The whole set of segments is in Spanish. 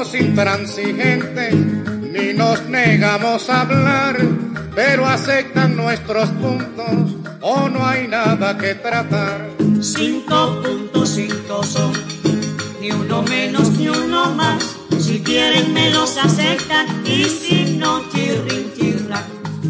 somos intransigentes, ni nos negamos a hablar, pero aceptan nuestros puntos o no hay nada que tratar. 5.5 son, ni uno menos ni uno más. Si quieren me los aceptan y si no, chirrin chirran.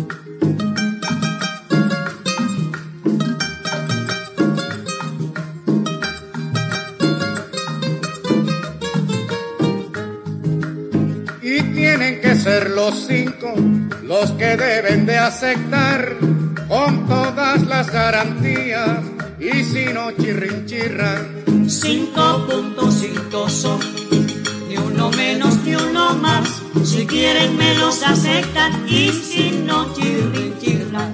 Y tienen que ser los 5 los que deben de aceptar con todas las garantías y si no, chirrin chirran. 5.5 son, ni uno menos ni uno más. Si quieren me los aceptan y si no, chirrin chirran.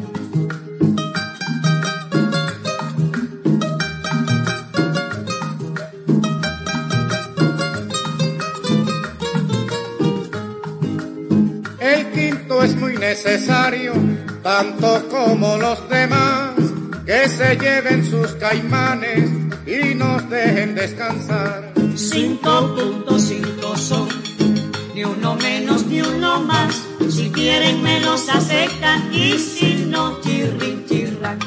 El quinto es muy necesario, tanto como los demás, que se lleven sus caimanes y nos dejen descansar. 5.5 son, ni uno menos ni uno más. Si quieren me los aceptan y si no, chirrin chirran.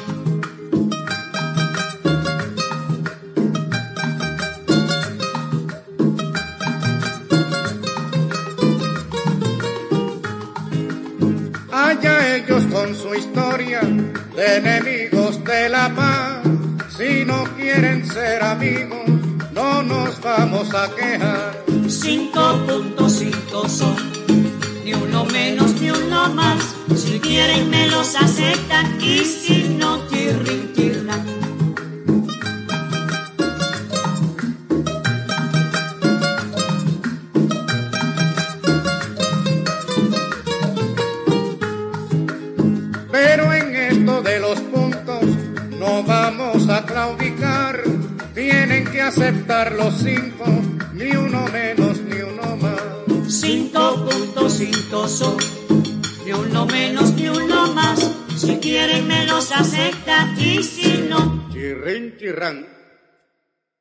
Allá ellos con su historia de enemigos de la paz. Si no quieren ser amigos, no nos vamos a quejar. 5.5 son, ni uno menos ni uno más. Si quieren me los aceptan y si no, chirrin chirran. Pero en esto de los puntos no vamos a claudicar. Tienen que aceptar los 5, ni uno menos ni uno más. 5.5 son, ni uno menos ni uno más. Si quieren me los aceptan y si no, chirrin chirrán.